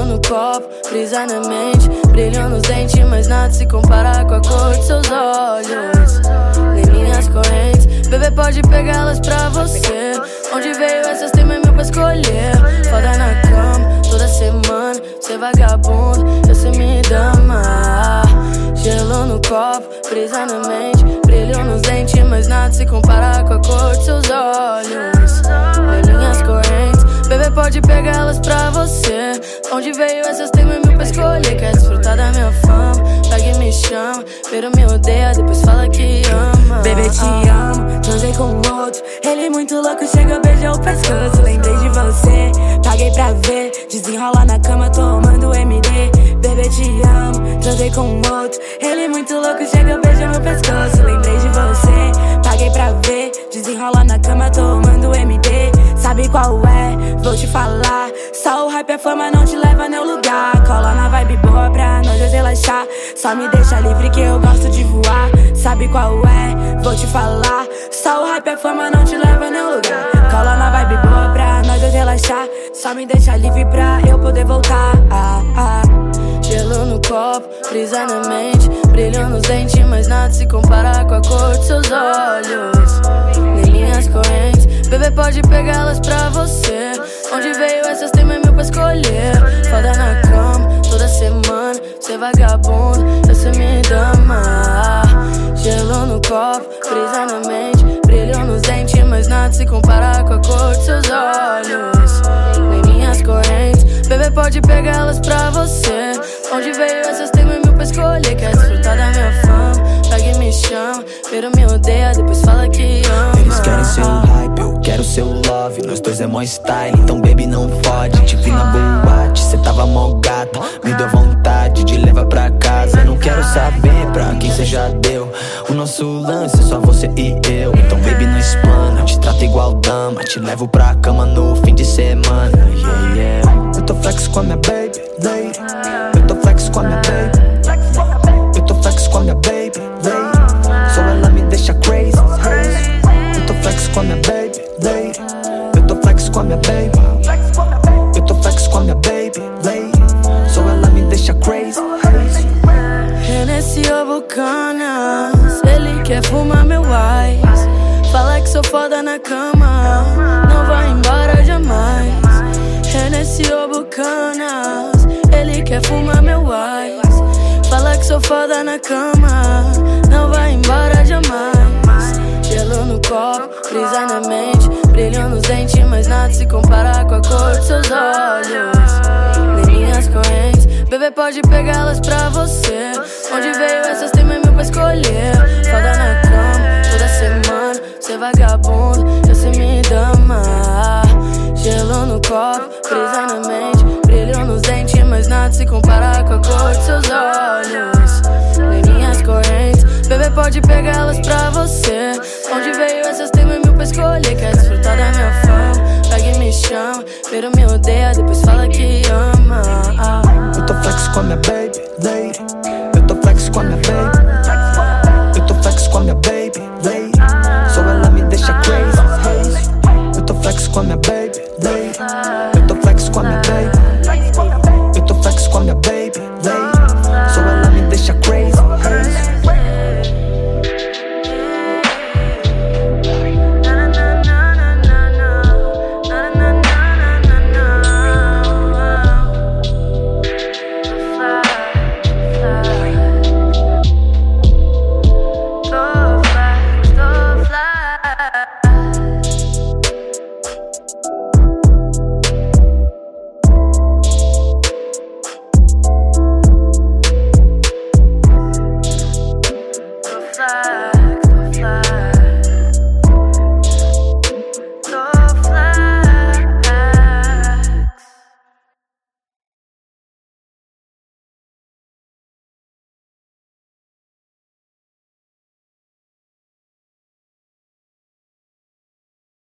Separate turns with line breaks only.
no copo, brisa na mente, brilho nos dentes, mas nada se compara com a cor de seus olhos. Nem minhas correntes, bebê pode pegá-las pra você. Onde veio essas tem mais mil pra escolher. Foda na cama, toda semana, cê vagabundo, eu sei me dama. Gelo no copo, brisa na mente, brilho nos dentes, mas nada se compara com a cor de seus olhos. Nem minhas correntes, bebê pode pegá-las pra você. Onde veio essas tem mais mil pra escolher. Quer desfrutar da minha fama, pega e me chama. Primeiro me odeia, depois fala que ama.
Bebê, te amo, transei com outro. Ele muito louco, chega, beijou o pescoço. Lembrei de você, paguei pra ver. Desenrola na cama, tomando MD. Bebê, te amo, transei com outro. Ele muito louco, chega, beijou meu pescoço. Lembrei de você, paguei pra ver. Desenrola na cama, tomando MD. Sabe qual é? Vou te falar. Só o hype, a fama não te leva a nenhum lugar. Cola na vibe boa pra nós dois relaxar. Só me deixa livre que eu gosto de voar. Sabe qual é? Vou te falar. Só o hype, a fama não te leva a nenhum lugar. Cola na vibe boa pra nós dois relaxar. Só me deixa livre pra eu poder voltar.
Gelo no copo, brisa na mente, brilho nos dentes, mas nada se compara com a cor de seus olhos. Nem minhas correntes, bebê pode pegá-las pra você. Onde veio essas tem mais mil pra escolher. Foda na cama, toda semana, cê vagabundo, eu sei me dama. Gelo no copo, brisa na mente, brilho nos dentes, mas nada se compara com a cor de seus olhos. Nem minhas correntes, bebê pode pegá-las pra você. Onde veio essas tem mais mil pra escolher. Quer desfrutar da minha fama, pega e me chama. Primeiro me odeia, depois fala que ama.
Eles querem seu hype, eu quero seu love. Nós dois é mó style, então baby não fode. Te vi na boate, cê tava mó gata. Me deu vontade de levar pra casa. Não quero saber pra quem cê já deu. O nosso lance é só você e eu. Então baby não explana, te trato igual dama. Te levo pra cama no fim de semana, yeah, yeah. Eu tô flex com a minha baby, lady. Eu tô flex com a minha baby. Eu tô flex com a minha baby, lady. Só ela me deixa crazy, hey. Eu tô flex com a minha baby, lady. Eu tô flex com a minha baby. Eu tô flex com a minha baby, lady. Só ela me deixa crazy, hey.
Hennessy ou Bucanas, ele quer fumar meu ice. Fala que sou foda na cama, não vai embora jamais. Hennessy ou Bucanas, ele quer fumar meu ice. Fala que sou foda na cama, não vai embora jamais. Gelo no copo, brisa na mente, brilho nos dentes, mas nada se compara com a cor de seus olhos. Nem minhas correntes, bebê pode pegá-las pra você. Onde veio essas tem mais mil pra escolher. Foda na cama, toda semana, cê vagabundo, eu sei me dama. Gelo no copo, brisa na mente, brilho nos dentes, mas nada se compara com a cor de seus olhos. Nem minhas correntes, bebê pode pegá-las pra você. Onde veio essas tem mais mil pra escolher. Quer desfrutar da minha fama, pega e me chama. Primeiro me odeia, depois fala que ama.